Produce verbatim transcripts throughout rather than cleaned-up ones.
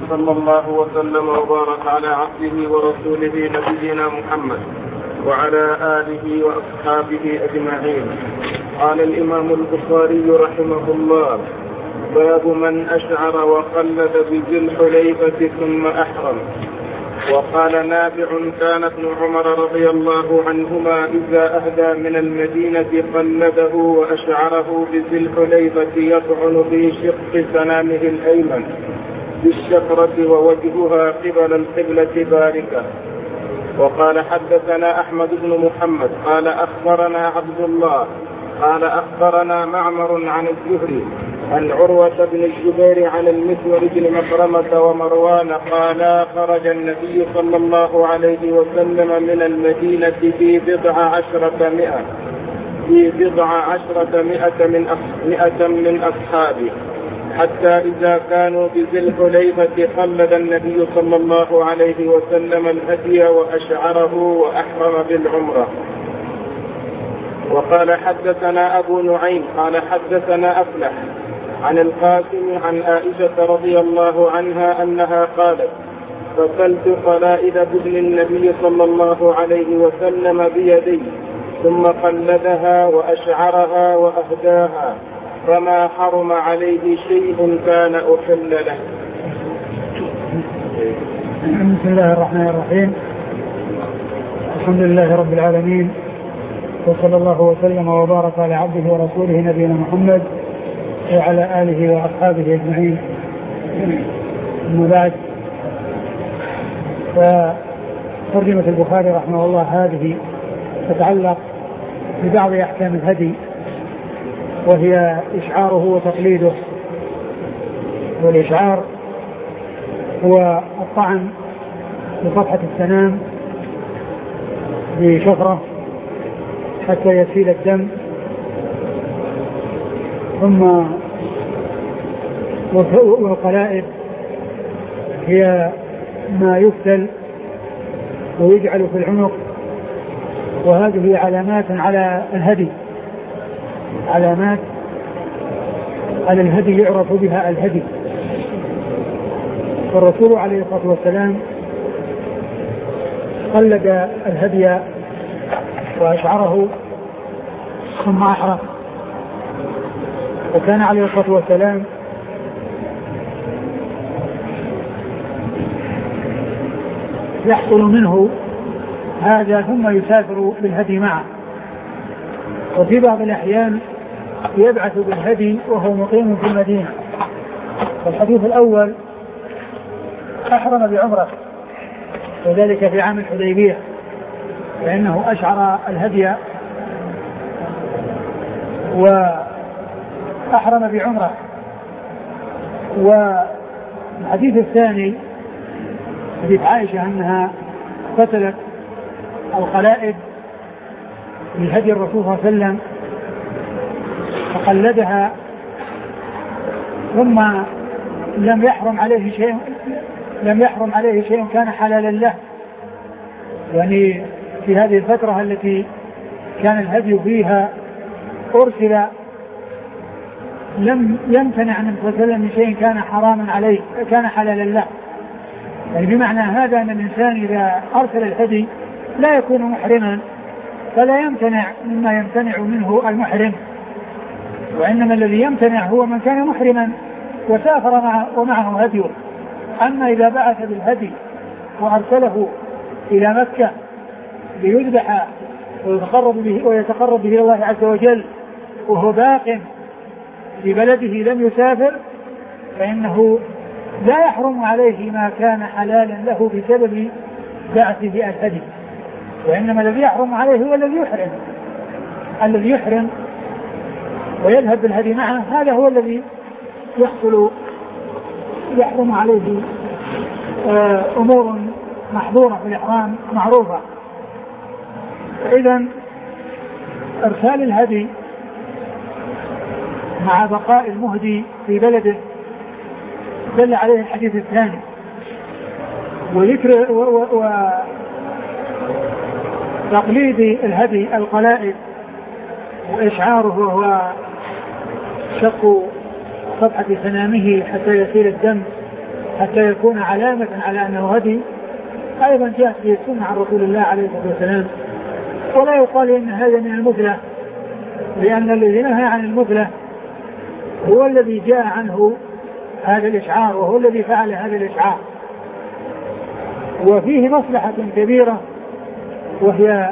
وصلى الله وسلم وبارك على عبده ورسوله نبينا محمد وعلى آله وأصحابه أجمعين. قال الإمام البخاري رحمه الله: باب من أشعر وقلد بذي الحليفة ثم أحرم. وقال نافع: كان ابن عمر رضي الله عنهما إذا أهدى من المدينة قلده وأشعره بذي الحليفة يطعن في شق سنامه الأيمن بالشفرة ووجهها قبل القبلة باركة. وقال حدثنا أحمد بن محمد قال أخبرنا عبد الله قال أخبرنا معمر عن الزهري عن عروة بن الزبير عن المسور بن مخرمة ومروان قال: خرج النبي صلى الله عليه وسلم من المدينة في بضع عشرة مئة في بضع عشرة مئة من مئة من أصحابه، حتى إذا كانوا بذي الحليفة قلد النبي صلى الله عليه وسلم الهدي وأشعره وأحرم بالعمرة. وقال حدثنا أبو نعيم قال حدثنا أفلح عن القاسم عن عائشة رضي الله عنها أنها قالت: فصلت قلائد بدن النبي صلى الله عليه وسلم بيدي ثم قلدها وأشعرها وأهداها، فما حرم عليه شيء كان أحل له. بسم الله الرحمن الرحيم. الحمد لله رب العالمين، وصلى الله وسلم وبارك على عبده ورسوله نبينا محمد وعلى آله وأصحابه أجمعين. أما بعد، فترجمة البخاري رحمه الله هذه تتعلق ببعض أحكام الهدي، وهي إشعاره وتقليده. والإشعار هو الطعن بصفحة السنام بشفرة حتى يسيل الدم، ثم والقلائد هي ما يفتل ويجعل في العنق، وهذه علامات على الهدي، علامات على الهدي يعرف بها الهدي. فالرسول عليه الصلاة والسلام قلد الهدي وأشعره ثم أحرم. وكان عليه الصلاة والسلام يحصل منه هذا ثم يسافر بالهدي معه، وفي بعض الأحيان يبعث بالهدي وهو مقيم في المدينة. والحديث الأول أحرم بعمرة، وذلك في عام الحديبية، فإنه أشعر الهدي وأحرم بعمرة. والحديث الثاني حديث عائشة أنها قتلت القلائد لهدي الرسول صلى الله عليه وسلم فقلدها ثم لم يحرم عليه شيء لم يحرم عليه شيء كان حلالا له. يعني في هذه الفترة التي كان الهدي فيها أرسل لم يمتنع من صلى الله عليه وسلم من شيء كان حراما عليه كان حلالا له. يعني بمعنى هذا أن الإنسان إذا أرسل الهدي لا يكون محرما، فلا يمتنع مما يمتنع منه المحرم، وإنما الذي يمتنع هو من كان محرما وسافر معه ومعه هديه. أما إذا بعث بالهدي وأرسله إلى مكة ليذبح ويتقرب به ويتقرب به الله عز وجل وهو باق في بلده لم يسافر، فإنه لا يحرم عليه ما كان حلالا له بسبب بعثه الهدي، وإنما الذي يحرم عليه هو الذي يحرم الذي يحرم ويذهب بالهدي معه، هذا هو الذي يحصل يحرم عليه أمور محظورة في الإحرام معروفة. إذن إرسال الهدي مع بقاء المهدي في بلده دل عليه الحديث الثاني، وذكر وتقليد الهدي القلائد وإشعاره وهو شق صفحة سنامه حتى يسيل الدم حتى يكون علامة على أنه هدي أيضا جاءت به السنة عن رسول الله عليه الصلاة والسلام. ولا يقال إن هذا من المثلة، لأن الذي نهى عن المثلة هو الذي جاء عنه هذا الإشعار، وهو الذي فعل هذا الإشعار، وفيه مصلحة كبيرة وهي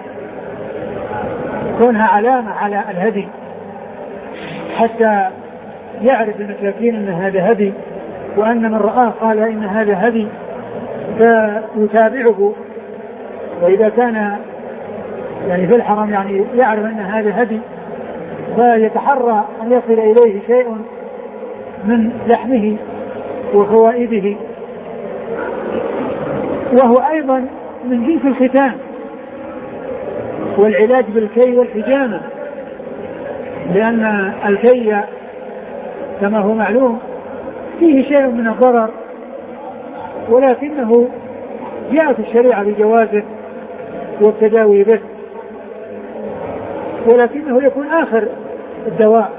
كونها علامة على الهدي حتى يعرف المساكين أن هذا هدي، وأن من رآه قال إن هذا هدي فيتابعه، وإذا كان يعني في الحرم يعني يعرف أن هذا هدي فيتحرى أن يصل إليه شيء من لحمه وفوائده. وهو أيضا من جنس الختان والعلاج بالكي والحجامة، لأن الكي كما هو معلوم فيه شيء من الضرر، ولكنه جاءت الشريعة بجوازه والتداوي به، ولكنه يكون آخر الدواء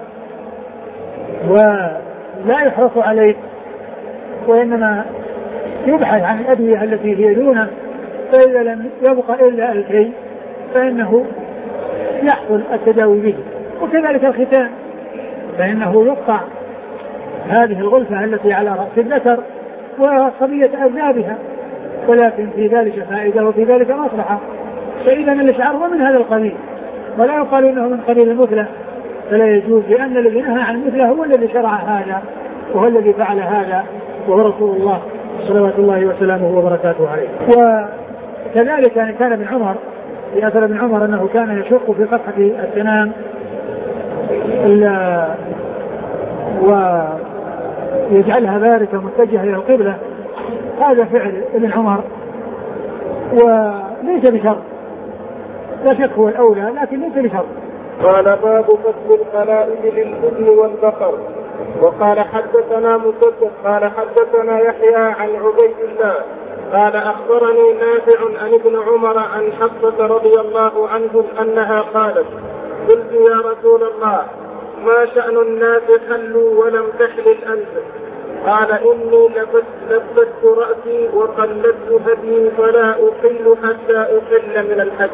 ولا يحرص عليه، وإنما يبحث عن الأدوية التي هي دونه، فإذا لم يبقى إلا الكي فإنه يحصل التداوي به. وكذلك الختان، فإنه يقطع هذه الغلفة التي على رأس الذكر وصبية أذنابها، ولكن في ذلك فائدة وفي ذلك مصلحة. فإذا الإشعار هو من هذا القبيل، ولا يقال إنه من قبيل المثلة، فلا يجوز، لأن الذي نهى عن المثلة هو الذي شرع هذا وهو الذي فعل هذا وهو رسول الله صلوات الله وسلامه وبركاته عليه. وكذلك يعني كان ابن عمر، في أثر ابن عمر أنه كان يشق في فتحة السنام ويجعلها باركة متجهة إلى القبلة. هذا فعل ابن عمر وليس بشرط، لا شك هو الأولى لكن ليس بشرط. قال باب فصل الخلائد للأذن والبقر. وقال حدثنا مسدد قال حدثنا يحيى عن عبيد الله قال أخبرني نافع عن ابن عمر عن حفصة رضي الله عنهم أنها قالت قلت يا رسول الله ما شأن الناس حلوا ولم تحلل أنت؟ قال إني لبست رأسي وقلدت هدي فلا أحل حتى أحل من الحج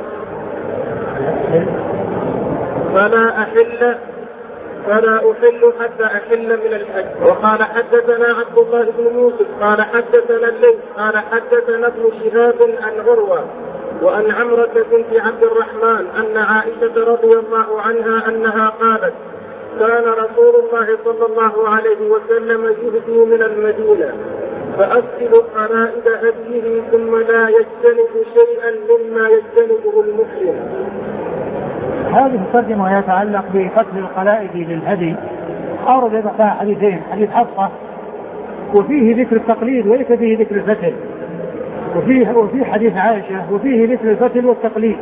فلا أحل فلا أحل حتى أحل من الحج. وقال حدثنا عبد الله بن يوسف قال حدثنا الليث قال حدثنا ابن شهاب عن عروة وأن عمرة بنت عبد الرحمن أن عائشة رضي الله عنها أنها قالت كان رسول الله صلى الله عليه وسلم يهدي من المدينة فأسئل قرائد هديه ثم لا يجتنب شيئا مما يجتنبه المحرم. هذه الترجمة يتعلق بقتل القلائد للهدي. أورد بقى حديثين، حديث حفصة وفيه ذكر التقليد وليس فيه ذكر الفتل، وفيه وفي حديث عائشة وفيه ذكر الفتل والتقليد.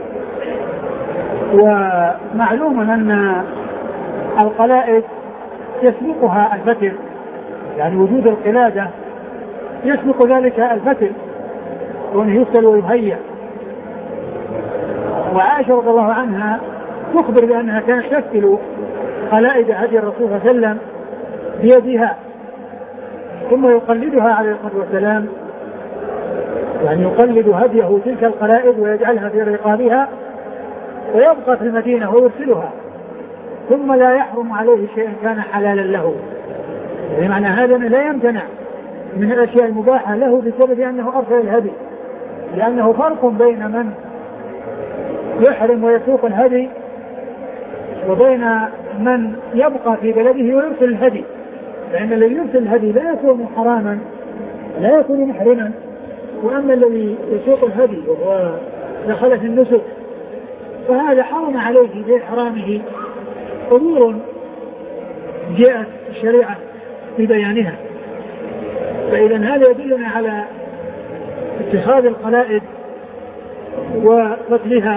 ومعلوم أن القلائد يسبقها الفتل، يعني وجود القلادة يسبق ذلك الفتل وأنه يفتل ويهيأ. وعائشة رضي الله عنها تخبر بأنها كانت تفتل قلائد هدي الرسول صلى الله عليه وسلم بيدها ثم يقلدها عليه الصلاة والسلام، يعني يقلد هديه تلك القلائد ويجعلها في رقابها ويبقى في المدينة ويرسلها ثم لا يحرم عليه شيء كان حلالا له. يعني معنى هذا لا يمتنع من الأشياء المباحة له بسبب أنه أرسل الهدي، لأنه فرق بين من يحرم ويسوق الهدي وبين من يبقى في بلده ويرسل الهدي. لأن الذي يرسل الهدي لا يكون حراما لا يكون محرما، وأما الذي يسوق الهدي وهو دخل في النسك فهذا حرم عليه بإحرامه أمور جاءت الشريعة في بيانها. فإذا هذا يدلنا على اتخاذ القلائد وقتلها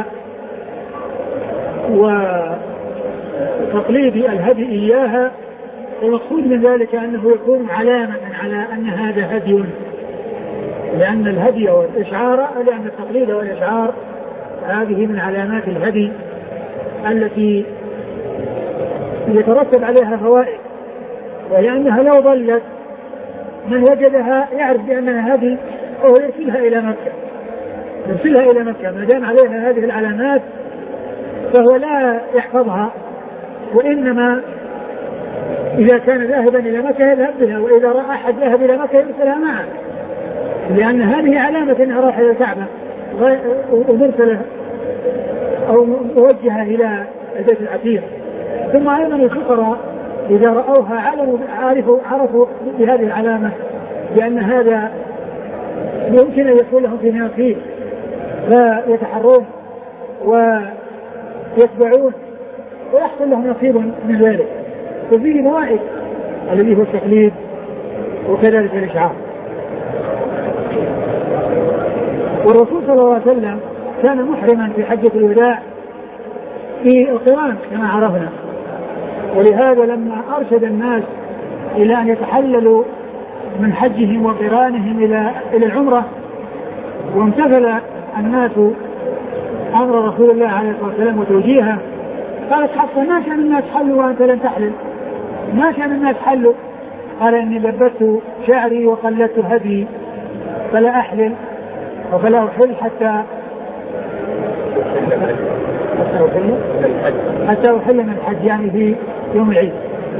وتقليد الهدي إياها، والمقصود من ذلك أنه يكون علامة على أن هذا هدي، لأن الهدي والإشعار لأن التقليد والإشعار هذه من علامات الهدي التي يترتب عليها فوائد، وهي أنها لو ضلت من وجدها يعرف بأنها هذه أو يرسلها إلى مكة يرسلها إلى مكة ما دام عليها هذه العلامات فهو لا يحفظها، وإنما إذا كان ذاهبا إلى مكة يذهب بها، وإذا رأى أحد ذاهب إلى مكة يرسلها معه، لأن هذه علامة أنها راح إلى الكعبة ومرسلة أو موجهة إلى البيت العتيق. ثم أيضا الفقراء إذا رأوها علموا عرفوا عرفوا بهذه العلامة بأن هذا يمكن أن يكون لهم في نصيب فيتحرون ويتبعون ويحصل لهم نصيب من ذلك. وفيه موائد الذي هو التقليد وكذلك الإشعار. والرسول صلى الله عليه وسلم كان محرما في حجة الوداع في القران كما عرفنا، ولهذا لما أرشد الناس إلى أن يتحللوا من حجهم وقرانهم إلى إلى العمرة وامتثل الناس أمر رسول الله عليه الصلاة والسلام وتوجيهه، قالت حفصة ما كان الناس حلوا وأنت لم تحلل؟ ما كان الناس حلوا؟ قال إني لبست شعري وقلدت هدي فلا أحلل وفلا أحل حتى حتى أحل من الحج، يعني في يوم العيد.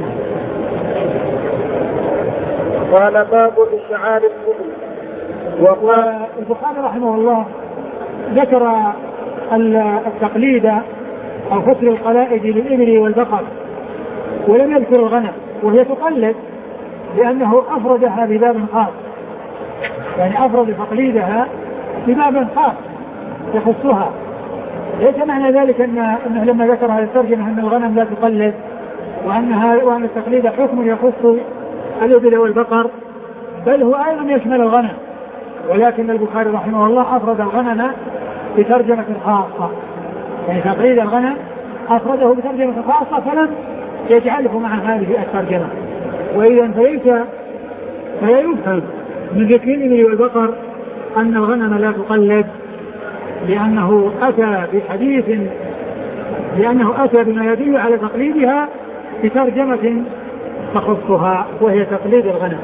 قال باب إشعار الإبل. والبخاري رحمه الله ذكر التقليد أو فصل القلائد للإبل والبقر ولم يذكر الغنم، وهي تقلد لأنه أفردها بباب خاص، يعني أفرد تقليدها بباب خاص يخصها. ليس معنى ذلك أن أنه لما ذكر هذه الترجمة أن الغنم لا تقلد وأنها وأن التقليد حكم يخص الإبل والبقر، بل هو أيضا يشمل الغنم، ولكن البخاري رحمه الله أفرد الغنم بترجمة خاصة، يعني تقليد الغنم أفرده بترجمة خاصة فلم يجعله مع هذه الترجمة. وإذا فليس فلا يفهم من ذكر الإبل والبقر أن الغنم لا تقلد، لأنه أتى بحديث لأنه أتى بما يدل على تقليدها بترجمة تخصها وهي تقليد الغنم.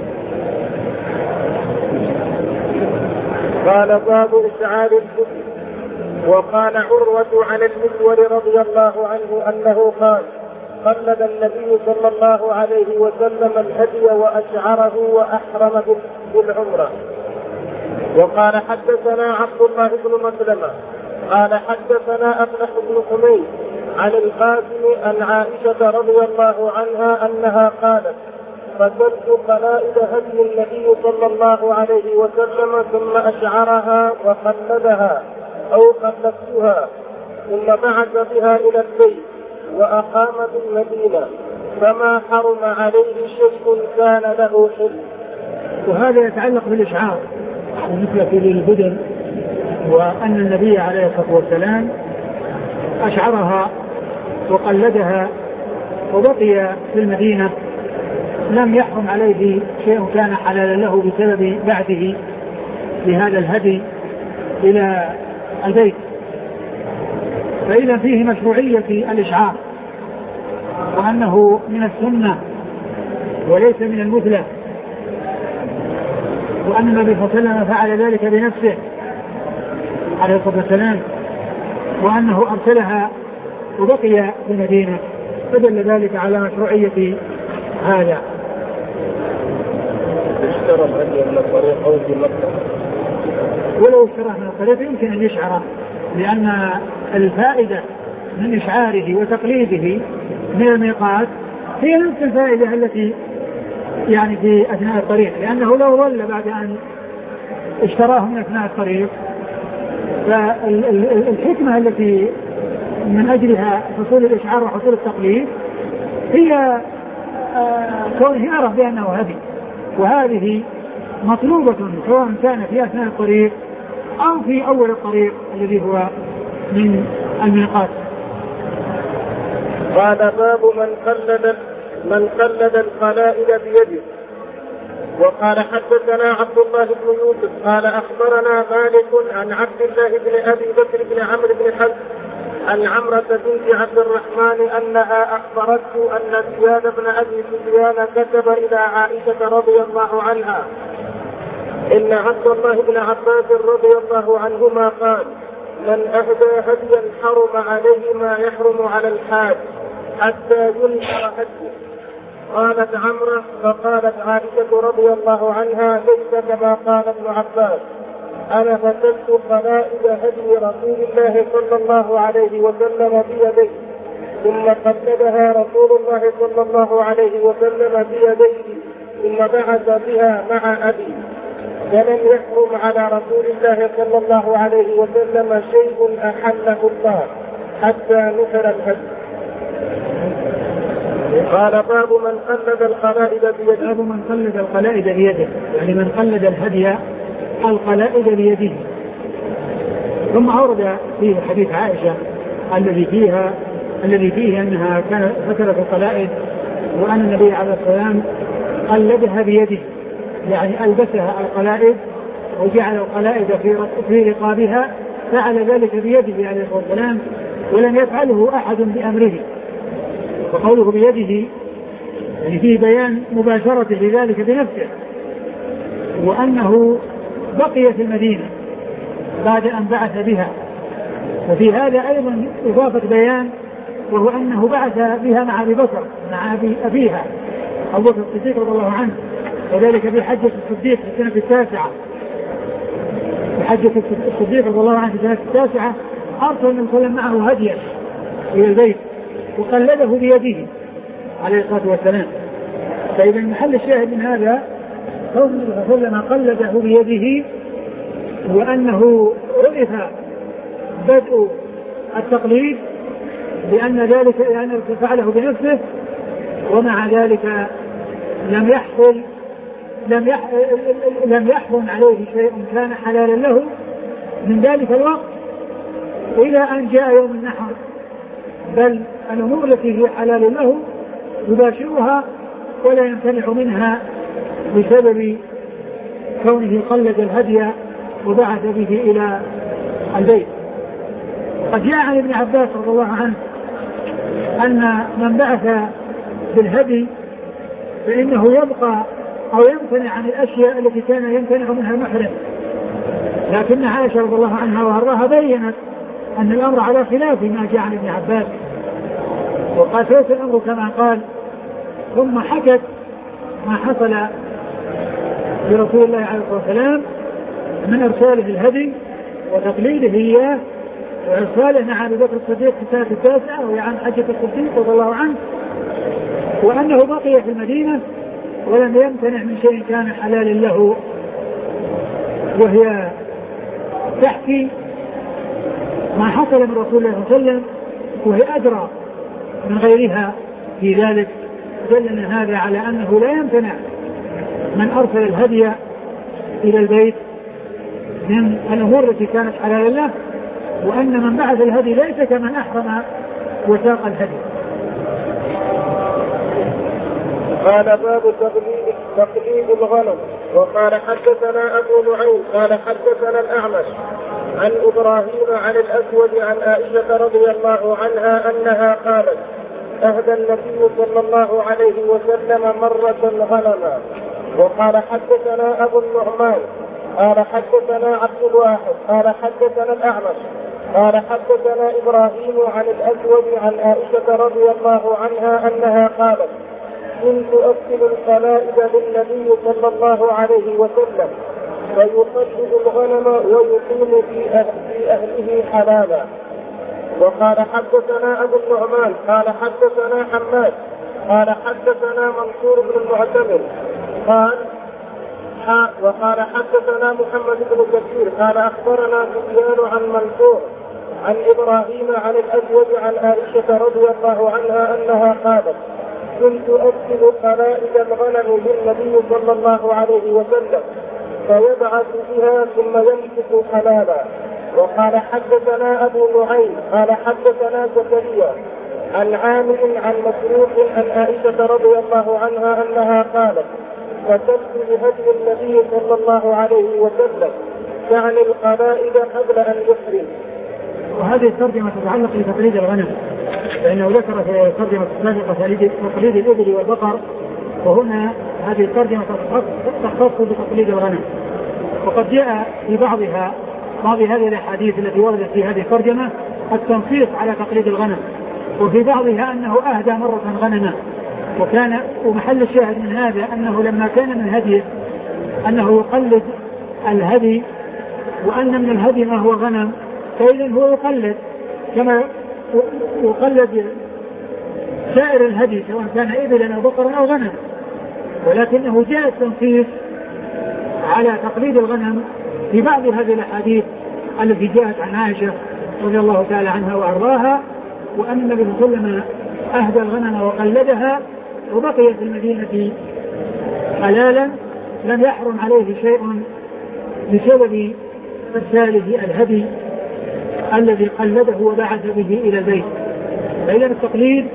قال باب إشعار الإبل. وقال عروة عن المسور رضي الله عنه أنه قال قلد النبي صلى الله عليه وسلم الهدي وأشعره وأحرم بالعمرة. وقال حدثنا عبد الله بن مسلمة قال حدثنا أفلح بن حميد عن القاسم عن عائشة رضي الله عنها أنها قالت فسلت قلائد هدي النبي صلى الله عليه وسلم ثم أشعرها وقلدها أو قلدتها ثم بعث بها إلى البيت وأقام بالمدينة فما حرم عليه شيء كان له حل. وهذا يتعلق بالإشعار بالنسبة للبدن، وأن النبي عليه الصلاة والسلام أشعرها وقلدها وبقي في المدينة لم يحرم عليه شيء كان حلالا له بسبب بعده لهذا الهدي إلى البيت. فإذا فيه مشروعية الإشعار وأنه من السنة وليس من المثلى، وأن النبي صلى الله عليه وسلم فعل ذلك بنفسه عليه الصلاة والسلام، وأنه أرسلها وبقي في المدينة، فدل ذلك على مشروعية هذا. اشترى الهدي من الطريق أو في مكة، ولو اشتراه من الطريق يمكن أن يشعره، لأن الفائدة من إشعاره وتقليده من الميقات هي نفس الفائدة التي يعني في أثناء الطريق، لأنه لو ظل بعد أن اشتراه من أثناء الطريق فالحكمة التي من أجلها حصول الإشعار وحصول التقليد هي كونه يعرف بأنه هدي، وهذه مطلوبة سواء كان في أثناء الطريق أو في أول الطريق الذي هو من الميقات. قال باب من قلد من قلد القلائد بيده. وقال حدثنا عبد الله بن يوسف قال أخبرنا مالك عن عبد الله بن أبي بكر بن عمرو بن حزم عن عمرة بنت عبد الرحمن أنها أخبرته أن زياد بن أبي سفيان كتب إلى عائشة رضي الله عنها إن عبد الله بن عباس رضي الله عنهما قال من أهدى هديا حرم عليه ما يحرم على الحاج حتى ينحر هديه. قالت عمرة فقالت عائشة رضي الله عنها ليس كما قال ابن عباس أنا فتلت قلائد هدي رسول الله صلى الله عليه وسلم بيدي ثم قلدها رسول الله صلى الله عليه وسلم بيديه ثم بعث بها مع أبي ولم يحرم على رسول الله صلى الله عليه وسلم شيء أحله الله حتى نحر الهدي. قال باب من قلد القلائد بيده. باب من قلد القلائد بيده يعني من قلد الهدي القلائد بيده. ثم أورد فيه حديث عائشة الذي فيها الذي فيه أنها كانت فترة القلائد وأن النبي عليه الصلاة والسلام قلدها بيده يعني ألبسها القلائد وجعل القلائد في في رقابها فعل ذلك بيده عليه الصلاة والسلام ولم يفعله أحد بأمره. وقوله بيده يعني فيه بيان مباشرة لذلك بنفسه وأنه بقي في المدينة بعد أن بعث بها. وفي هذا أيضا إضافة بيان وهو أنه بعث بها مع أبي بكر مع أبي أبيها أبو بكر الصديق رضي الله عنه وذلك في حجة الصديق في السنة التاسعة في حجة الصديق رضي الله عنه في السنة التاسعة أرسل النبي صلى الله عليه وسلم معه هديا إلى البيت وقلده بيده عليه الصلاة والسلام. فإذا محل الشاهد من هذا قول النبي صلى الله عليه وسلم قلده بيده وأنه عرف بدء التقليد لأن ذلك لأنه فعله بنفسه ومع ذلك لم يحصل لم لم يحرم عليه شيء كان حلالا له من ذلك الوقت إلى أن جاء يوم النحر بل الأمور التي هي حلال له يباشرها ولا يمتنع منها بسبب كونه قلد الهدي وبعث به إلى البيت. قد جاء عن ابن عباس رضي الله عنه أن من بعث بالهدي فإنه يبقى أو يمتنع عن الأشياء التي كان يمتنع منها المحرم. لكن عائشة رضي الله عنها وأرضاها بيّنت أن الأمر على خلاف ما جاء عن ابن عباس وقال ليس الأمر كما قال. ثم حكت ما حصل لرسول الله عليه الصلاة والسلام من إرساله الهدي وتقليده إياه وإرساله مع أبي بكر الصديق في السنة التاسعة وهي عن حجة الصديق رضي الله عنه وأنه بقي في المدينة ولم يمتنع من شيء كان حلالا له. وهي تحكي ما حصل من رسول الله صلى الله عليه وسلم وهي أدرى من غيرها في ذلك. دلنا هذا على أنه لا يمتنع من أرسل الهدي إلى البيت من الأمور التي كانت حلالا له وأن من بعث الهدي ليس كمن أحرم وساق الهدي. قال باب تقليد تقليد الغنم. وقال حدثنا أبو نعيم قال حدثنا الأعمش عن إبراهيم عن الأسود عن عائشة رضي الله عنها أنها قالت أهدى النبي صلى الله عليه وسلم مرة غنما. وقال حدثنا أبو النعمان قال حدثنا عبد الواحد قال حدثنا الأعمش قال حدثنا إبراهيم عن الأسود عن عائشة رضي الله عنها أنها قالت كنت أكل القلائد للنبي صلى الله عليه وسلم فيقلد الغنم ويقيم في, أهل في أهله حلالا. وقال حدثنا أبو النعمان قال حدثنا حماد قال حدثنا منصور بن المعتمر قال وقال حدثنا محمد بن كثير قال أخبرنا سفيان عن منصور عن إبراهيم عن الأسود عن عائشة رضي الله عنها أنها قالت كنت أكل قلائد الغنم للنبي صلى الله عليه وسلم فيبعث بها ثم يمسك حلالا. وقال حدثنا أبو نعيم قال حدثنا زكريا عن عامر عن مسروق عن عائشة رضي الله عنها أنها قالت فتلت بهدي النبي صلى الله عليه وسلم يعني القلائد قبل أن يحرم. وهذه الترجمة تتعلق بتقليد الغنم، لأنه ذكر في الترجمة السابقة تقليد الإبل والبقر، وهنا هذه الترجمة تختص بتقليد الغنم. وقد جاء في بعضها بعض هذه الأحاديث التي وردت في هذه الترجمة التنصيص على تقليد الغنم، وفي بعضها أنه أهدى مرة غنما، وكان ومحل الشاهد من هذا أنه لما كان من هديه أنه يقلد الهدي، وأن من الهدي ما هو غنم، فإذا هو يقلد كما يقلد سائر الهدي سواء كان إبلا أو بقرا أو غنم، ولكنه جاء التنصيص على تقليد الغنم في بعض هذه الأحاديث التي جاءت عن عائشة رضي الله تعالى عنها وأرضاها، وأن النبي صلى الله عليه وسلم أهدى الغنم وقلدها وبقي في المدينة حلالا لم يحرم عليه شيء بسبب إرساله الهدي الذي قلده وبعث به إلى البيت. فإذا التقليد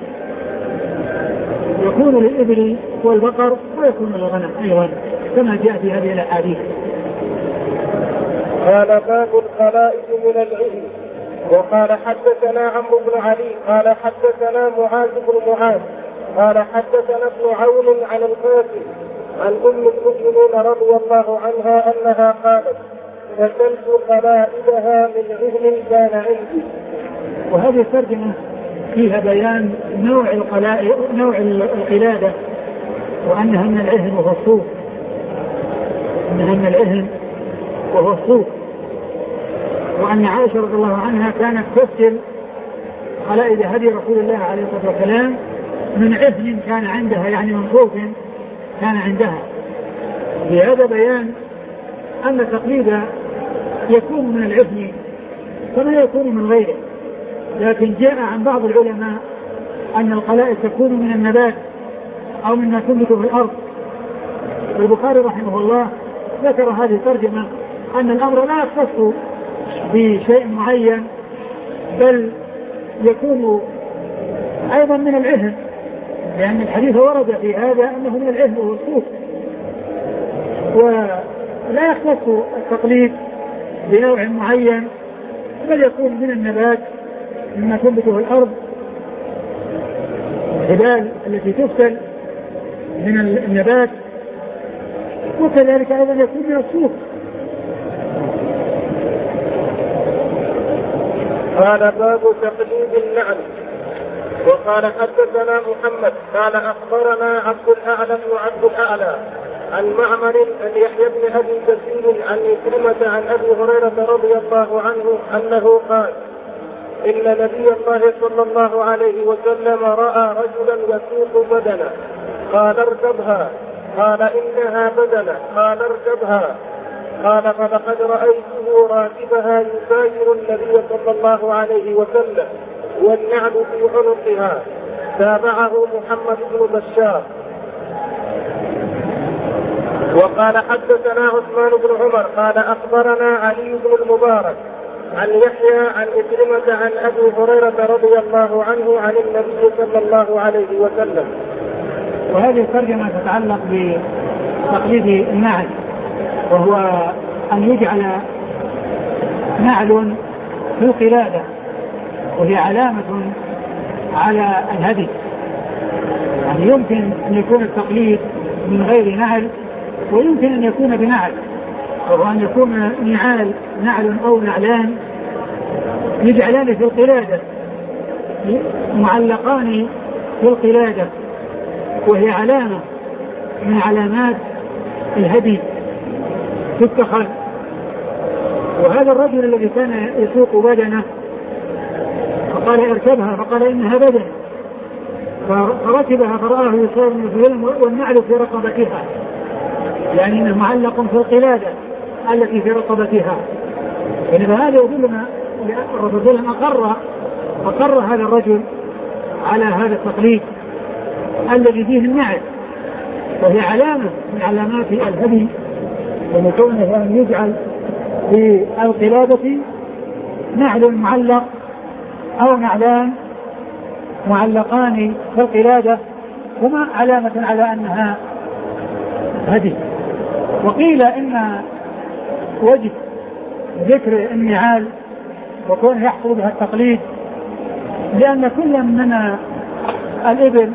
يكون للإبل والبقر ويكون للغنم أيضا كما جاء في هذه الأحاديث. قال باب الخلائق من العلم. وقال حدثنا عمرو بن علي قال حدثنا معاذ بن معاذ قال حدثنا ابن عون عن القاسم عن أم المؤمنين رضي الله عنها أنها قالت غسلت خلائقها من عهن كان عندي. وهذه الترجمة فيها بيان نوع القلائد نوع القلادة، وأنها من العهن وهو الصوف، أنها من العهن وهو الصوف، وأن عائشة رضي الله عنها كانت تغسل خلائد هدي رسول الله عليه الصلاة والسلام من عهن كان عندها، يعني من صوف كان عندها. بهذا بيان أن التقليد يكون من العهن كما يكون من غيره، لكن جاء عن بعض العلماء أن القلائد تكون من النبات أو مما تنبت في الأرض. البخاري رحمه الله ذكر هذه الترجمة أن الأمر لا يختص بشيء معين، بل يكون أيضا من العهن، لأن الحديث ورد في هذا أنه من العهن والصوف، ولا يختص التقليد بنوع معين، بل يكون من النبات مما تنبته الأرض، الحبال التي تغسل من النبات، وكذلك أيضا يكون من الصوف. قال باب تقليد النعل. وقال حدثنا محمد قال أخبرنا عبد الأعلى وعبد الأعلى عن معمر أن يحيى بن أبي كثير عن إكرمة عن أبي هريرة رضي الله عنه أنه قال إن نبي الله صلى الله عليه وسلم رأى رجلا يسوق بدنه قال اركبها، قال إنها بدنه، قال اركبها، قال فلقد رأيته راكبها يساير النبي صلى الله عليه وسلم والنعل في عنقها. تابعه محمد بن بشار. وقال حدثنا عثمان بن عمر قال أخبرنا علي بن المبارك عن يحيى عن إكرمة عن أبي هريرة رضي الله عنه عن النبي صلى الله عليه وسلم. وهذه الترجمة تتعلق بتقليد النعل، وهو أن يجعل نعل في القلادة، وهي علامة على الهدي. يعني يمكن أن يكون التقليد من غير نعل، ويمكن أن يكون بنعل، وهو أن يكون نعال نعل أو نعلان يجعلان في القلادة، معلقان في القلادة، وهي علامة من علامات الهدي تتخذ. وهذا الرجل الذي كان يسوق بدنه فقال اركبها، فقال إنها بدن، فركبها فرآه يصاب من الظلم والنعل في رقبتها، يعني انه معلق في القلادة التي في رقبتها. يعني فهذا يدلنا الرسول صلى الله عليه وسلم أقر أقر هذا الرجل على هذا التقليد الذي فيه النعل، وهي علامة من علامات الهدي، ومكونه أن يجعل في القلادة نعل معلق أو نعلان معلقان في القلادة، هما علامة على أنها هدي. وقيل إن وجه ذكر النعال وكون يحصل بها التقليد، لأن كل من الإبل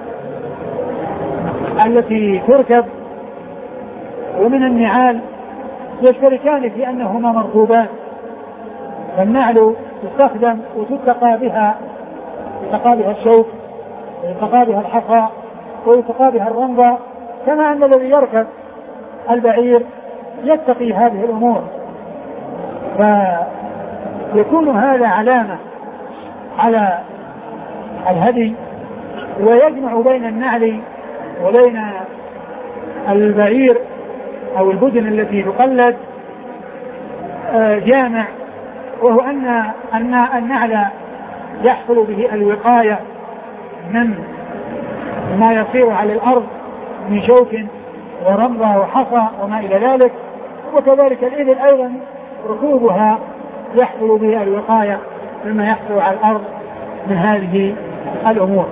التي تركب ومن النعال يشتركان في أنهما مركوبان. فالنعل تستخدم وتتقى بها، يتقى بها الشوك ويتقى بها الحصى ويتقى بها الرمضة، كما أن الذي يركب البعير يتقي هذه الأمور. فيكون هذا علامة على الهدي، ويجمع بين النعل وبين البعير أو البدن التي تقلد جامع، وهو أن أن النعل يحصل به الوقاية من ما يصير على الأرض من شوك ورمضة وحصى وما إلى ذلك، وكذلك الإبل أيضا ركوبها يحصل به الوقاية مما يحصل على الأرض من هذه الأمور.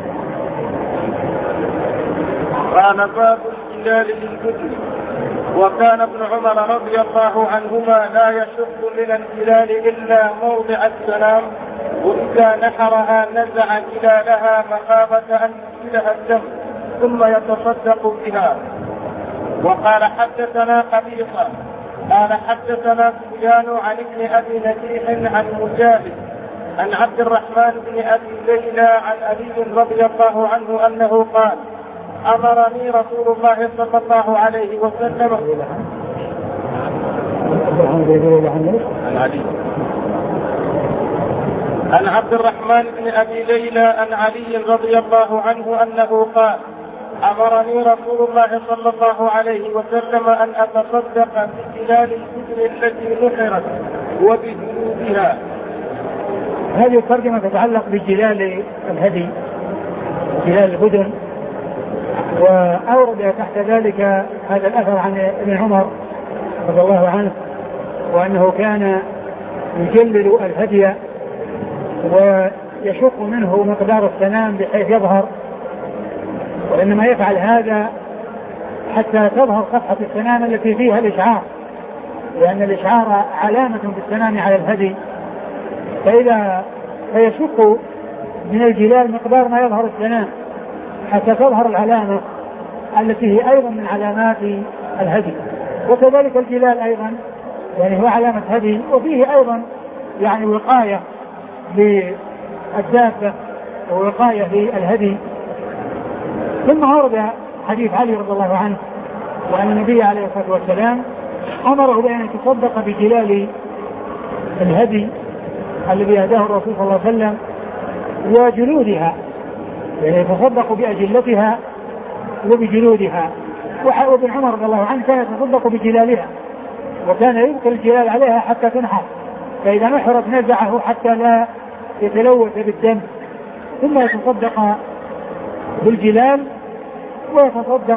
قال باب الجلال للبدن. وكان ابن عمر رضي الله عنهما لا يشق من الجلال إلا موضع السلام، وإذا نحرها نزع جلالها مخافة أن يسيلها الدم ثم يتصدق بها. وقال حدثنا قبيصة قال حدثنا سفيان عن ابن أبي نجيح عن مجاهد عن عبد الرحمن بن أبي ليلى عن علي رضي الله عنه أنه قال: أمرني رسول الله صلى الله عليه وسلم عن عبد الرحمن بن أبي ليلى عن علي رضي الله عنه أنه قال: أمرني رسول الله صلى الله عليه وسلم أن أتصدق بجلال البدن التي نحرت وبجلودها. هذه الترجمة تتعلق بجلال الهدي، جلال البدن، وأورد تحت ذلك هذا الأثر عن ابن عمر رضي الله عنه، وأنه كان يجلل الهدي ويشق منه مقدار السنام بحيث يظهر، وإنما يفعل هذا حتى تظهر صفحة السنام التي فيها الإشعار، لأن الإشعار علامة بالسنام على الهدي، فإذا فيشق من الجلال مقدار ما يظهر السنام حتى تظهر العلامة التي هي أيضا من علامات الهدي. وكذلك الجلال أيضا يعني هو علامة هدي، وفيه أيضا يعني وقاية للدابة ووقاية للهدي. ثم ورد حديث علي رضي الله عنه وأن النبي عليه الصلاة والسلام أمره بأن يتصدق بجلال الهدي الذي أهداه الرسول صلى الله عليه وسلم وجلودها، يعني يتصدق بأجلتها وبجلودها. وابن عمر رضي الله عنه كان يتصدق بجلالها، وكان يبقي الجلال عليها حتى تنحر، فإذا نحرت نزعه حتى لا يتلوث بالدم، ثم يتصدق بالجلال ويتصدق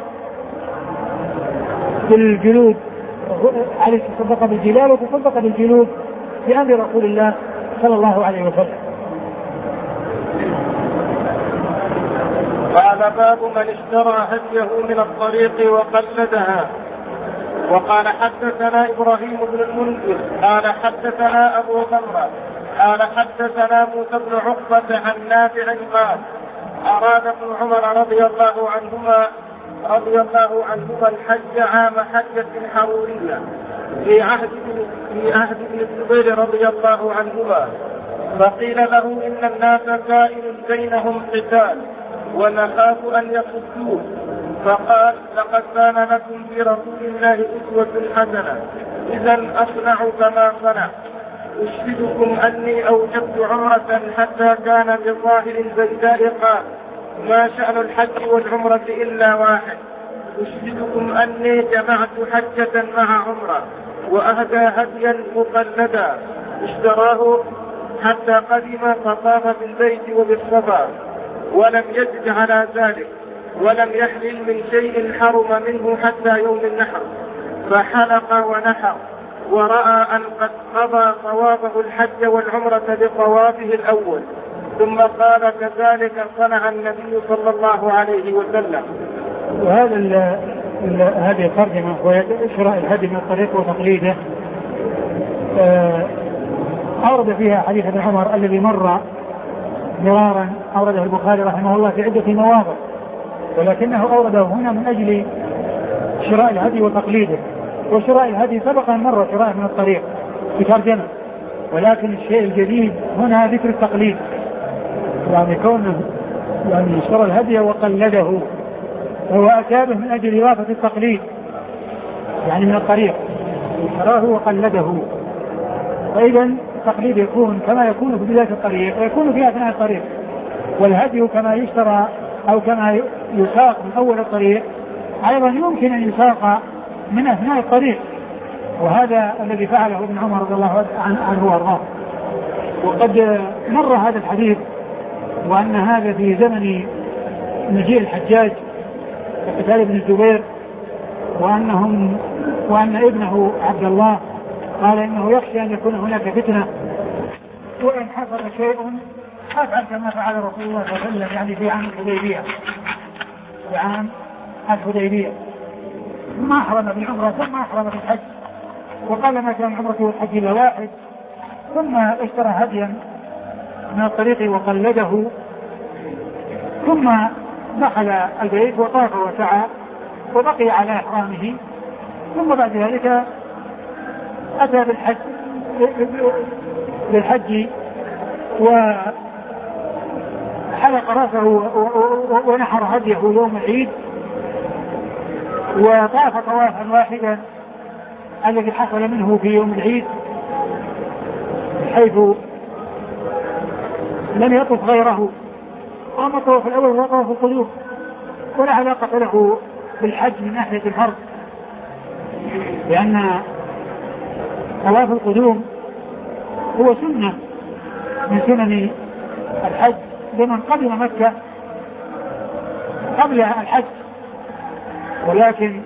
بالجلود، عليه يتصدق بالجلال ويتصدق بالجلود بأمر رسول الله صلى الله عليه وسلم. قال: باب من اشترى هديه من الطريق وقلدها. وقال حدثنا إبراهيم بن المنذر قال حدثنا أبو ضمرة قال حدثنا موسى بن عقبة عن نافع قال: أراد ابن عمر رضي الله عنهما رضي الله عنهما الحج عام حجة حرورية في عهد في عهد ابن الزبير رضي الله عنهما، فقيل له إن الناس كائن بينهم قتال ونخاف أن يصدوه، فقال: لقد كان لكم في رسول الله أسوة حسنة، إذا أصنع كما صنع. أشهدكم أني أوجبت عمرة حتى كان بظاهر البيداء قال: ما شأن الحج والعمرة إلا واحد. أشهدكم أني جمعت حجة مع عمرة وأهدى هديا مقلدا اشتراه حتى قدم فطاف بالبيت وبالصفا ولم يزد على ذلك، ولم يحلل من شيء حرم منه حتى يوم النحر، فحلق ونحر، ورأى أن قد قضى طوافه الحج والعمرة بطوافه الأول، ثم قال: كذلك صنع النبي صلى الله عليه وسلم. وهذا ال ال هذه الترجمة وهي شراء الهدي من الطريق وتقليده. آه أورد فيها حديث ابن عمر الذي مر مرارا، أورده البخاري رحمه الله في عدة مواضع، ولكنه أورده هنا من أجل شراء الهدي وتقليده. وشراء الهدي سبق أن مر شراء من الطريق في ترجمة، ولكن الشيء الجديد هنا ذكر التقليد، يعني كونه يعني شرى الهدي وقلده، وهو أتابه من أجل إضافة التقليد، يعني من الطريق شراه وقلده. فإذا التقليد يكون كما يكون في بداية الطريق ويكون في أثناء الطريق، والهدي كما يشترى أو كما يساق من أول الطريق أيضا يمكن أن يساق من أثناء الطريق، وهذا الذي فعله ابن عمر رضي الله عنه وارضاه. وقد مر هذا الحديث وأن هذا في زمن مجيء الحجاج وقتال ابن الزبير، وأنهم وأن ابنه عبد الله قال إنه يخشى أن يكون هناك فتنة، وإن حصل شيء أفعل كما فعل رسول الله صلى الله عليه وسلم، يعني في عام الحديبية في عام الحديبية ثم أحرم بالعمرة ثم أحرم بالحج، وقال ما كان عمرته والحج إلا واحد، ثم اشترى هديا من الطريق وقلده، ثم دخل البيت وطاف وسعى وبقي على إحرامه، ثم بعد ذلك أتى بالحج بالحج وحلق رأسه ونحر هديه يوم العيد، وطاف طوافا واحدا الذي حصل منه في يوم العيد، حيث لم يطف غيره. أما الطواف الأول هو طواف القدوم، ولا علاقة له بالحج من ناحية الفرض، لأن طواف القدوم هو سنة من سنن الحج لمن قدم مكة قبل الحج، ولكن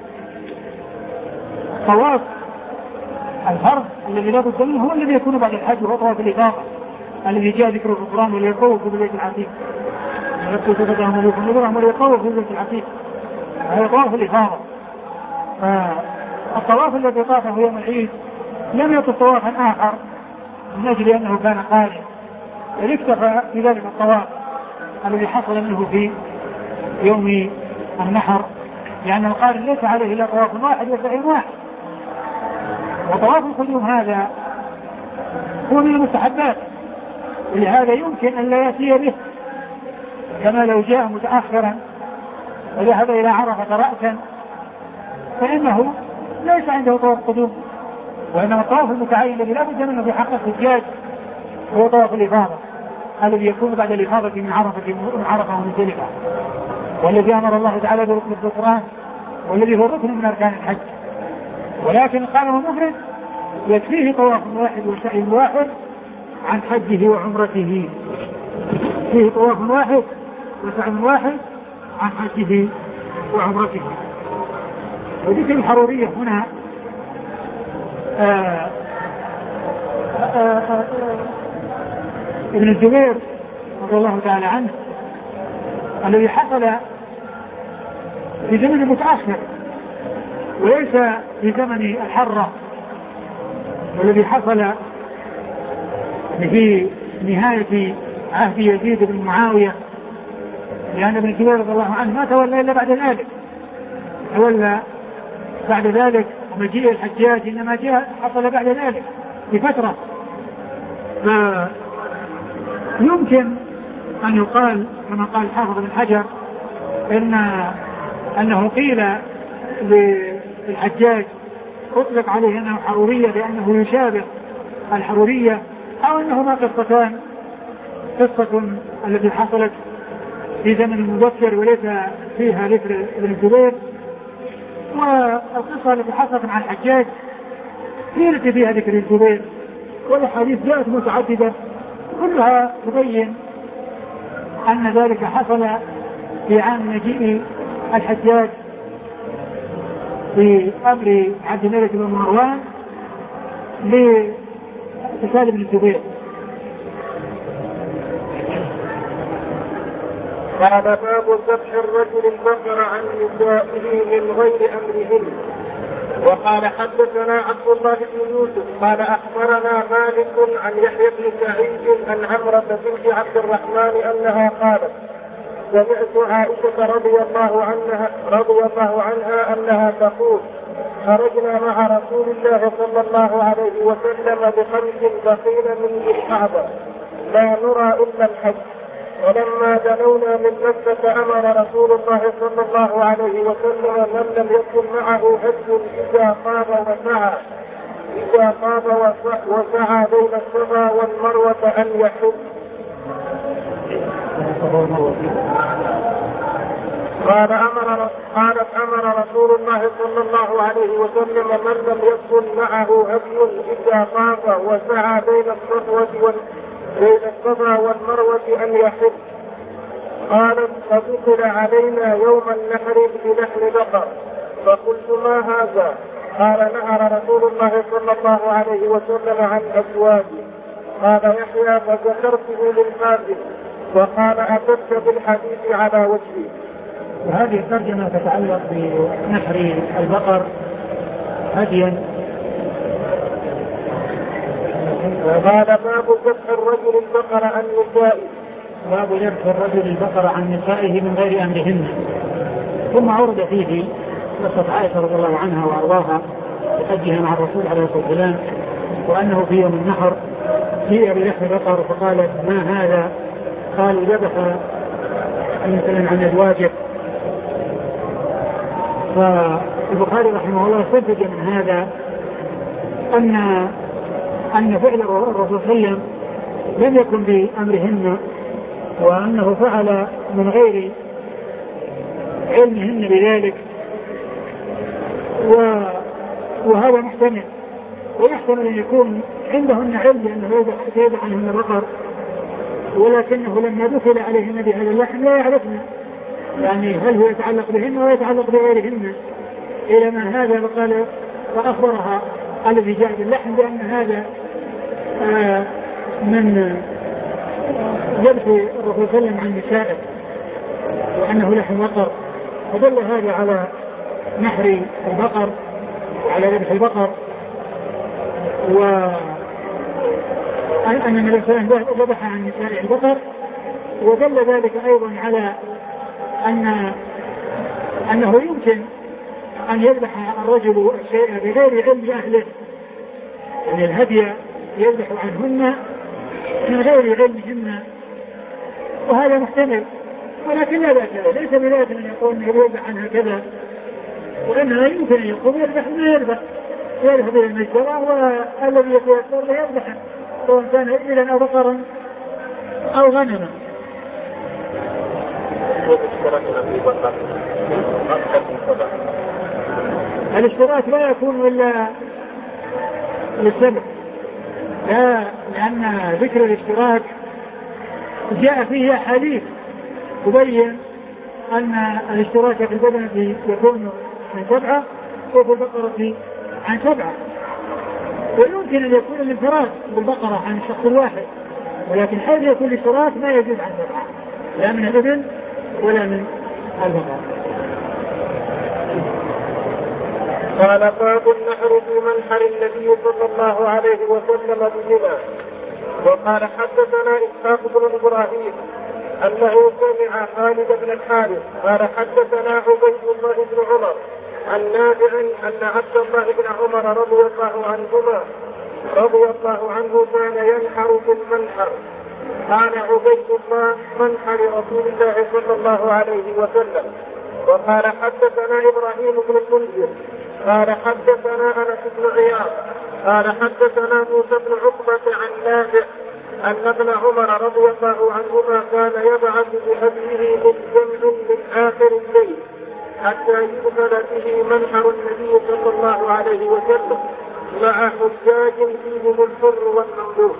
طواف الفرض الذي لا بد منه هو الذي يكون بعد الحج، وهو طواف الإفاضة الذي جاء ذكره في القرآن وليطوف في البيت العتيق، وليطوف في البيت العتيق، هذا طواف الإفاضة. الطواف الذي طافه يوم العيد لم يطف طوافا آخر من أجل أنه كان قارئ، بل اكتفى بذلك الطواف الذي حصل منه في يوم النحر، لأن القارئ ليس عليه إلا طواف واحد وسعي واحد. وطواف القدوم هذا هو من المستحبات، ولهذا يمكن أن لا يأتي به، كما لو جاء متأخرا وذهب إلى عرفة رأسا فإنه ليس عنده طواف قدوم، وإنما الطواف المتعين الذي لا بد منه في حق الحجاج هو طواف الإفاضة الذي يكون بعد الإفاضة من عرفة من عرفة ومزدلفة، والذي أمر الله تعالى بركن القرآن، والذي هو ركن من أركان الحج. ولكن قال مفرد يكفيه طواف واحد وسعي واحد عن حجه وعمرته، فيه طواف واحد وسعي واحد عن حجه وعمرته. وذكر الحرورية هنا آآ آآ آآ ابن الزبير رضي الله تعالى عنه الذي حصل في زمن متأخر وليس في زمن الحرة، والذي حصل في نهاية عهد يزيد بن معاوية، لأن ابن الزبير رضي الله عنه ما تولى إلا بعد ذلك، تولى بعد ذلك مجيء الحجاج إنما جاء حصل بعد ذلك بفترة. فيمكن أن يقال كما قال حافظ بن حجر إن أنه قيل للحجاج أطلق عليه أنه حرورية لأنه يشابه الحرورية، أو أنهما قصتان، قصة التي حصلت في زمن مبكر وليس فيها ذكر ابن الزبير، والقصة التي حصلت مع الحجاج هي التي فيها ذكر الزبير. والحديث جاءت متعددة كلها تبين أن ذلك حصل في عام مجيء الحجاج في أمر عبد الملك بن مروان لاغتسال ابن الزبير. قال باب ذبح الرجل البقر عن نسائه من غير أمرهن. وقال حدثنا عبد الله بن يوسف قال أخبرنا مالك عن يحيى بن سعيد عن عمرة بنت عبد الرحمن أنها قالت سمعت عائشة رضي الله عنها رضي الله عنها أنها تقول خرجنا مع رسول الله صلى الله عليه وسلم بخمس بقين من ذي الكعبة لا نرى إلا الحج، ولما دنونا من مكة أمر رسول الله صلى الله عليه وسلم من لم يكن معه حج إذا طاب وسعى إذا طاب وسعى بين الصفا والمروة أن يحج. قال أمر قالت أمر رسول الله صلى الله عليه وسلم من لم يكن معه هدي إذا طاف وسعى بين الصفا بين الصفا والمروة أن يحج. قالت فدخل علينا يوم النحر بلحم بقر فقلت ما هذا؟ قال نهر رسول الله صلى الله عليه وسلم عن أزواجه. قال يحيى فذكرته للقاسم وقال أتت بالحديث على وجهي. وهذه الترجمة تتعلق بنحر البقر هديا. قال باب ذبح الرجل البقر عن نسائه. باب ذبح الرجل البقر عن نسائه من غير أمرهن. ثم عرض فيه قصة عائشة رضي الله عنها وأرضاها بحجها مع الرسول عليه الصلاة والسلام، وأنه في يوم النحر جيء بلحم بقر فقالت ما هذا؟ قالوا ذبح مثلا عن أزواجه. فالبخاري رحمه الله استنتج من هذا أن أن فعل الرسول صلى الله عليه وسلم لم يكن بأمرهن، وأنه فعل من غير علمهن بذلك، وهذا محتمل، ويحتمل أن يكون عندهن علم أنه يذبح عنهن البقر، ولكنه لما دخل عليهن بهذا اللحم لا يعرفن يعني هل هو يتعلق بهن أو يتعلق بغيرهن، إلى ما هذا وقال فأخبرها الذي جاء باللحم بأن هذا آه من ذبح الرسول صلى الله عليه وسلم عن نسائه وأنه لحم بقر، فدل هذا على نحر البقر وعلى ذبح البقر، وأن النبي صلى الله عليه وسلم ذبح عن نسائه البقر، ودل ذلك أيضا على أن أنه يمكن أن يذبح الرجل الشيء بغير علم أهله، يعني الهدي يذبح عنهن من غير علمهن، وهذا محتمل، ولكن لا بأس ليس بذلك أن يقول أنه يذبح عنها كذا، وإنما يمكن أن يقول يذبح ما يذبح يذبح به المجتمع، والذي يتيسر له يذبح سواء كان إبلا أو بقرا أو غنما. الاشتراك لا يكون إلا للسبب، لا، لأن ذكر الاشتراك جاء فيه حديث تبين أن الاشتراك في البدنة يكون من سبعة وفي البقرة عن سبعة، ويمكن أن يكون الانفراد بالبقرة عن الشخص الواحد، ولكن حيث يكون الاشتراك ما يزيد عن سبعة، لا من الإبل ولا من البقرة. قال باب النحر في منحر النبي صلى الله عليه وسلم بمنى. وقال حدثنا إسحاق بن إبراهيم أنه سمع خالد بن الحارث قال حدثنا عبيد الله بن عمر عن نافع أن عبد الله بن عمر رضي الله عنهما رضي الله عنه كان ينحر في المنحر. قال عبيد الله منحر رسول الله صلى الله عليه وسلم. وقال حدثنا إبراهيم بن المنذر قال حدثنا أنس بن عياض قال حدثنا موسى بن عقبة عن نافع أن ابن عمر رضي الله عنهما كان يبعث بهديه من جمع من آخر الليل حتى يدخل به منحر النبي صلى الله عليه وسلم مع حجاج فيهم الحر والمملوك.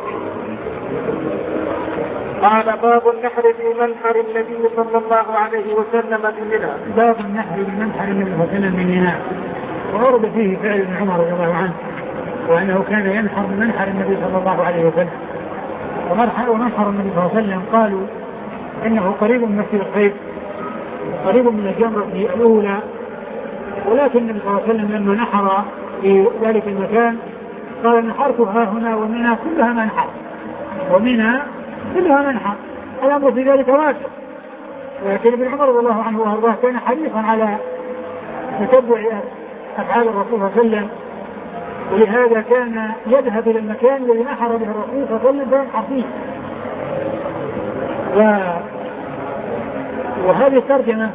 قال باب النحر في منحر النبي صلى الله عليه وسلم بمنى. باب النحر في منحر النبي صلى الله عليه وسلم بمنى، وورد فيه فعل ابن عمر رضي الله عنه وأنه كان ينحر من منحر النبي صلى الله عليه وسلم. ومنحر النبي صلى الله عليه وسلم قالوا إنه قريب من مسجد الخيف وقريب من الجمرة الأولى، ولكن النبي صلى الله عليه وسلم لما نحر في ذلك المكان قال نحرتها هنا ومنها كلها منحر ومنها كلها منحر. الأمر في ذلك واسع. ولكن ابن عمر رضي الله عنه وارضاه كان حريصا على تتبع أفعال الرسول صلى الله عليه وسلم، ولهذا كان يذهب إلى المكان الذي نحر به الرسول صلى الله عليه وسلم فينحر فيه. و... وهذه الترجمة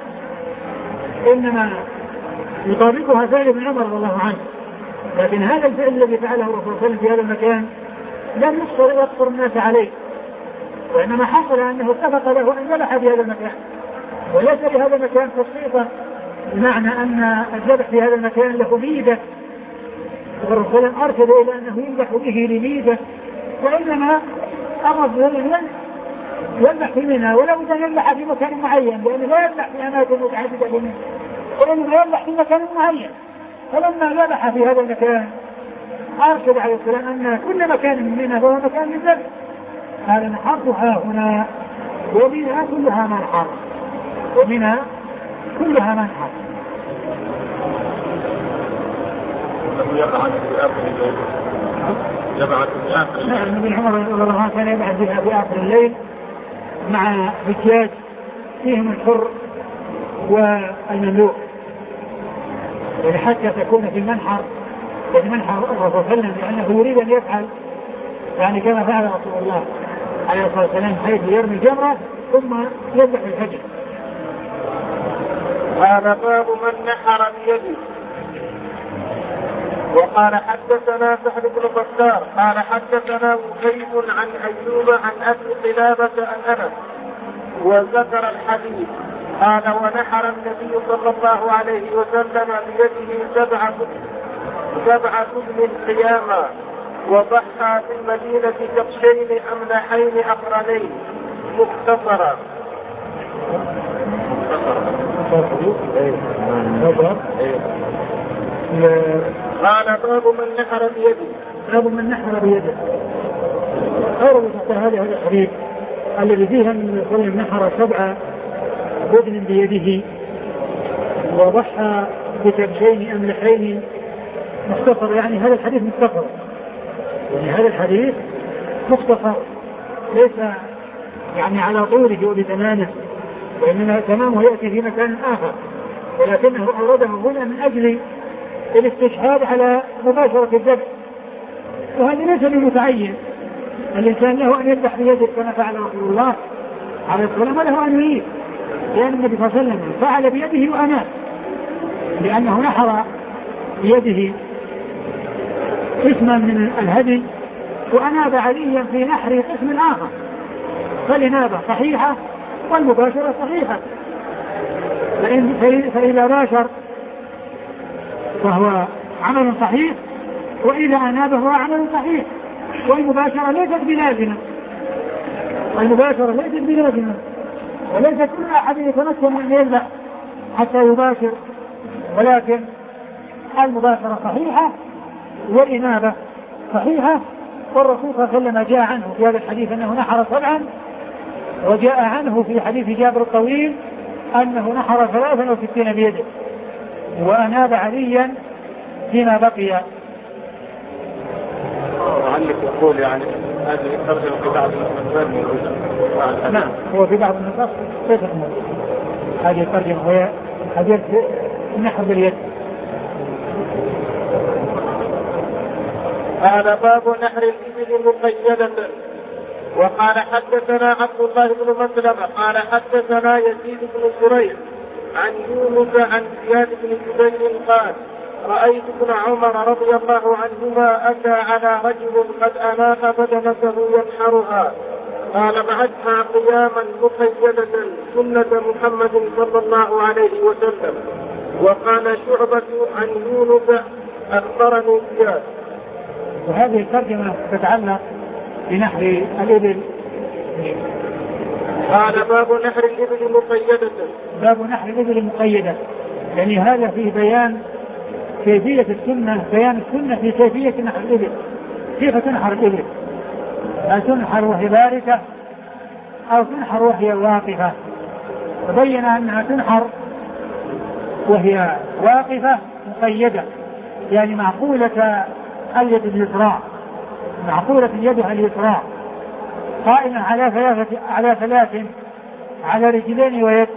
إنما يطابقها فعل ابن عمر رضي الله عنه، لكن هذا الفعل الذي فعله الرسول صلى الله عليه وسلم في هذا المكان لم يقصر الناس عليه، وإنما حصل أنه اتفق له أن يذبح في هذا المكان، وليس لهذا المكان خصيصا بمعنى أن الذبح في هذا المكان له ميزة والرسول صلى الله عليه وسلم أرشد إلى أنه يذبح به لميزة، وإنما أمر يذبح في منى ولا بد أن يذبح في مكان معين، لأنه لا يذبح في أماكن متعددة منه، وإنما يذبح في مكان معين. فلما ذبح في هذا المكان أرشد عليه السلام أن كل مكان من منى فهو مكان للذبح. قال نحرتها هنا ومنها كلها منحر ومنها كلها منحر. يبعث في آخر الليل. يبعث في آخر الليل. نعم ابن عمر رضي الله عنه كان يبعث بها في آخر الليل مع فتيات فيهم الحر والمملوك، يعني حتى تكون في المنحر في منحر الرسول صلى الله عليه وسلم، لأنه يريد أن يفعل يعني كما فعل رسول الله عليه الصلاة والسلام، حيث يرمي الجمرة ثم يذبح الحجر. هذا باب من نحر بيده. وقال حدثنا سعد بن بكار قال حدثنا وكيع عن أيوب عن أبي قلابة عن أنس وذكر الحديث. قال ونحر النبي صلى الله عليه وسلم بيده سبعة سبعة سبل قياما وضحى في المدينة كبشين أملحين أقرنين مختصرا. قال باب من نحر بيده. باب من نحر بيده. أورد تحت هذا الحديث الذي فيها من صلى نحر سبع بدن بيده وضحى بكبشين أملحين مختصر، يعني هذا الحديث مختصر، يعني هذا الحديث مختصر ليس يعني على طوله وبتمامه، وإنما تمامه يأتي في مكان آخر، ولكنه أورده هنا من أجل الاستشهاد على مباشرة الذبح. وهذا ليس بمتعين، الإنسان له أن يذبح بيده كما فعل رسول الله عليه الصلاة والسلام، وله أن يريد، لأن النبي صلى الله عليه وسلم فعل بيده وأناب، لأنه نحر بيده قسما من الهدي وأناب عليا في نحر قسم آخر، فالإنابة صحيحة والمباشرة صحيحة، فإن فإذا باشر فهو عمل صحيح، وإذا أناب هو عمل صحيح، والمباشرة ليست بلازمة، والمباشرة ليست بلازمة، وليس كل أحد يتمكن من يذبح حتى يباشر، ولكن المباشرة صحيحة والإنابة صحيحة. والرسول صلى الله عليه وسلم جاء عنه في هذا الحديث أنه نحر سبعا، وجاء عنه في حديث جابر الطويل أنه نحر ثلاثا وستين بيده وأناب عليا فيما بقي. وعندك يقول يعني هذه الترجمة في بعض النسخ موجودة. نعم هو في بعض النسخ ليست موجودة هذه الترجمة، وهي حديث النحر باليد. هذا باب نحر الإبل مقيدة. وقال حدثنا عبد الله بن مسلمة قال حدثنا يزيد بن سريع عن يونس عن زياد بن جبير قال رأيت ابن عمر رضي الله عنهما أتى على رجل قد أناق بدنته ينحرها، قال بعثها قياما مقيدة سنة محمد صلى الله عليه وسلم. وقال شعبة عن يونس أخبرني زياد. وهذه الترجمة تتعلق بنحر الإبل. قال باب نحر الإبل مقيدة. باب نحر الإبل مقيدة، يعني هذا فيه بيان كيفية السنة، بيان السنة في كيفية نحر الإبل، كيف تنحر الإبل، هل تنحر وهي باردة أو تنحر وهي واقفة. وبين أنها تنحر وهي واقفة مقيدة، يعني معقولة اليد اليسرى، معقولة يدها اليسرى، قائمة على ثلاثة على ثلاث على رجلين ويد.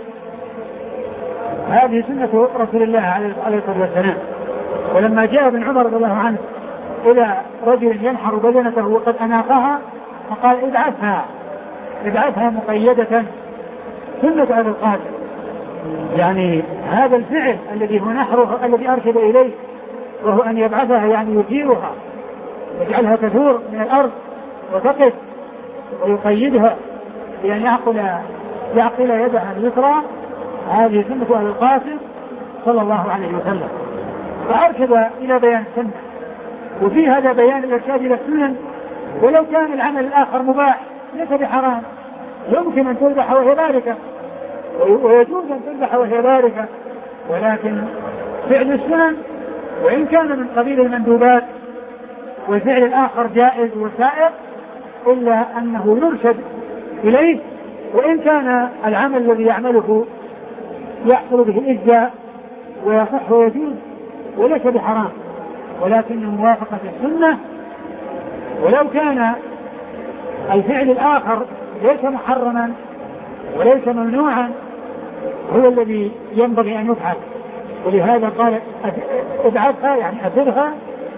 هذه سنة رسول الله عليه الصلاة والسلام. ولما جاء ابن عمر رضي الله عنه إلى رجل ينحر بدنته وقد أناقها فقال ادعثها ادعثها مقيدة، سنة أبي القاسم. يعني هذا الفعل الذي هو نحره الذي أرشد إليه، وهو أن يبعثها يعني يثيرها يجعلها تثور من الأرض وتقف ويقيدها بأن يعقل يعقل يدها اليسرى. هذه سنة أبي القاسم صلى الله عليه وسلم، فأرشد إلى بيان السنة، وفي هذا بيان الإرشاد إلى السنن. ولو كان العمل الآخر مباح ليس بحرام، يمكن أن تذبح وهي باركة، ويجوز أن تذبح وهي باركة، ولكن فعل السنن وإن كان من قبيل المندوبات والفعل الآخر جائز وسائر، إلا أنه يرشد إليه، وإن كان العمل الذي يعمله يحصل به الإجزاء ويصح ويجوز وليس بحرام، ولكن موافقة السنة. ولو كان الفعل الآخر ليس محرما وليس ممنوعا هو الذي ينبغي أن يفعل، ولهذا قال ادعثها يعني أثرها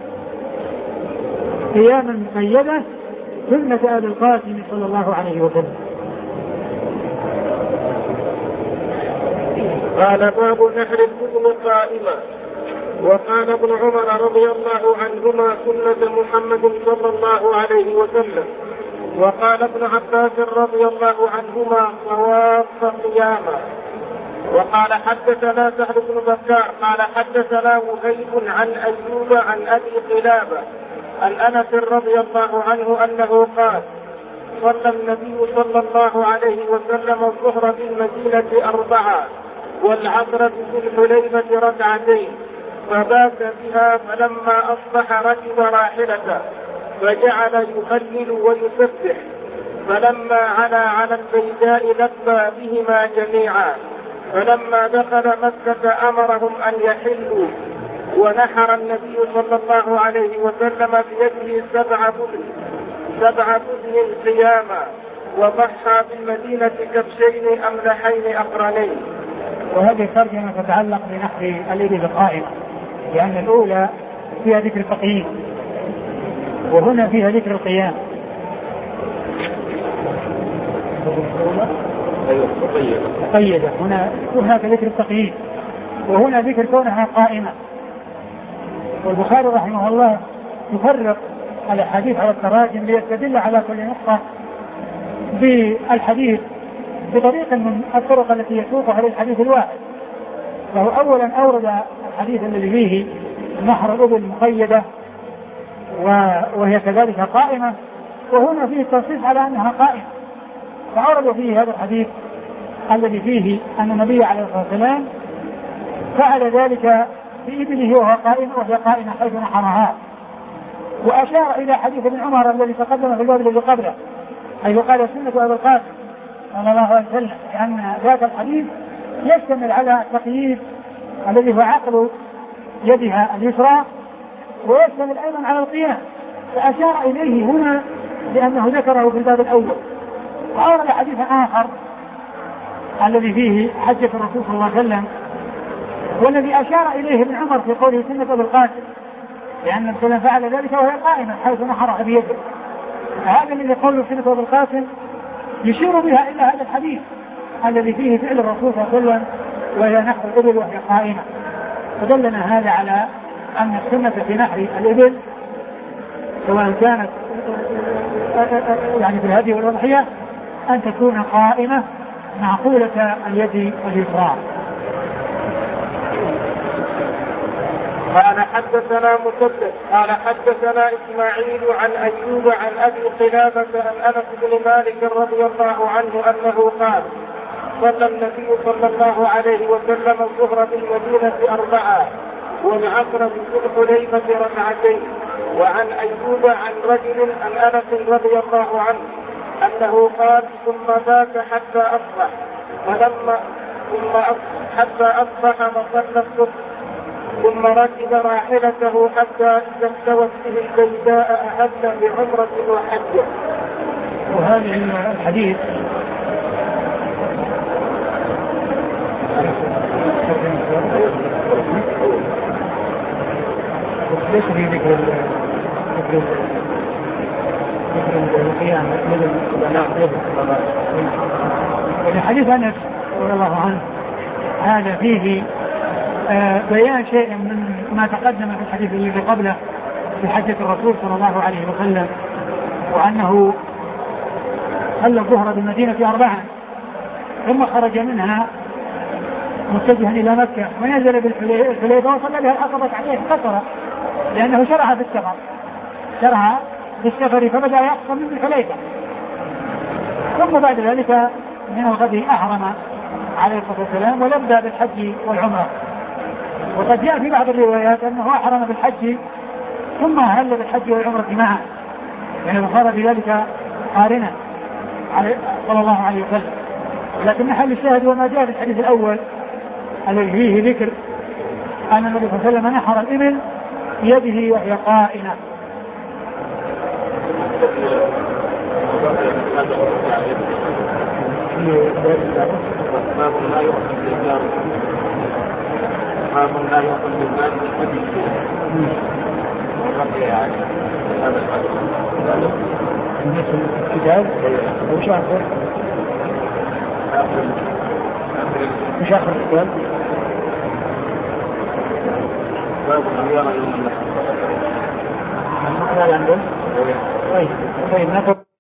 قياما مقيدة، سنة أبي القاسم صلى الله عليه وسلم. قال باب نحر الإبل قائمة. وقال ابن عمر رضي الله عنهما سنة محمد صلى الله عليه وسلم. وقال ابن عباس رضي الله عنهما صواب قياما. وقال حدثنا سهل بن بكار قال حدثنا وهيب عن أيوب عن أبي قلابة عن أنس رضي الله عنه أنه قال صلى النبي صلى الله عليه وسلم الظهر بالمدينة أربعة والعصر بالحليفة ركعتين، فبات بها، فلما أصبح ركب راحلته فجعل يخلل ويسبح، فلما علا على البيداء لبى بهما جميعا، فلما دخل مكة أمرهم أن يحلوا، ونحر النبي صلى الله عليه وسلم بيده سبع بدن سبع بدن قياما، وضحى بالمدينة كبشين أملحين أقرنين. وهذه ترجمة تتعلق بنحر الإبل القائمة، لأن الأولى فيها ذكر التقييد وهنا فيها ذكر القيام. مقيدة، هنا هناك ذكر التقييد وهنا ذكر كونها قائمة. والبخاري رحمه الله يفرق الحديث على التراجم ليستدل على كل نقطة بالحديث بطريق من الطرق التي يسوقها للحديث الواحد. فهو أولا أورد الحديث الذي فيه نحر الإبل مقيدة وهي كذلك قائمة، وهنا فيه التنصيص على أنها قائمة، فأورد فيه هذا الحديث الذي فيه أن النبي عليه الصلاة والسلام فعل ذلك بإبله وهو قائم وهي قائمة حيث نحرها. وأشار إلى حديث ابن عمر الذي تقدم في الباب الذي قبله حيث قال سنة أبي القاسم صلى الله عليه وسلم، لأن ذات الحديث يشتمل على التقييد الذي هو عقل يدها اليسرى، ويشتمل أيضا على القيام، فأشار إليه هنا لأنه ذكره في الباب الأول. وأورد حديث آخر الذي فيه حجة الرسول صلى الله عليه وسلم، والذي أشار إليه ابن عمر في قوله سنة أبي القاسم، لأن الرسول فعل ذلك وهي قائمة حيث نحرها بيده. هذا الذي قوله سنة أبي القاسم يشير بها إلى هذا الحديث الذي فيه فعل الرسول صلى الله عليه وسلم وهي نحر الإبل وهي قائمة. فدلنا هذا على أن السنة في نحر الإبل سواء كانت يعني في الهدي والأضحية أن تكون قائمة معقولة اليد اليسرى. قال حدثنا مسدد قال حدثنا إسماعيل عن أيوب عن أبي قلابة عن أنس بن مالك رضي الله عنه أنه قال صلى النبي صلى الله عليه وسلم الظهر بالمدينة أربعة والعصر بذي الحليفة ركعتين. وعن أيوب عن رجل عن أنس رضي الله عنه أنه قال ثم بات حتى أصبح، فلما ثم أص- حتى أصبح مصلى الصبح، ثم ركب راحلته حتى إذا استوت به البيداء أهل بعمرة وحجة. وهذه الحديث ليس في ذكر ذكر ذكر القيامة مثل حديث أنس رضي الله عنه هذا فيه آه بيان شيء من ما تقدم في الحديث الذي قبله في حجة الرسول صلى الله عليه وسلم، وأنه صلى الظهر بالمدينة أربعا ثم خرج منها متجها إلى مكة ونزل بالحليفة وصلى بها العقبة عليه قصرا، لأنه شرع في السفر شرع في السفر فبدأ يقصر من الحليفة، ثم بعد ذلك من الغد أحرم عليه الصلاة والسلام ولبى بالحج والعمرة. وقد جاء في بعض الروايات أنه أحرم بالحج ثم هل بالحج والعمرة معا، يعني صار بذلك قارنا صلى الله عليه وسلم. لكن محل الشاهد وما جاء في الحديث الأول الذي فيه ذكر أن النبي صلى الله عليه وسلم نحر الإبل بيده وهي قائمة. الكتاب وش آخر وش آخر الكتاب باب الزيارة يوم النحر. طيب طيب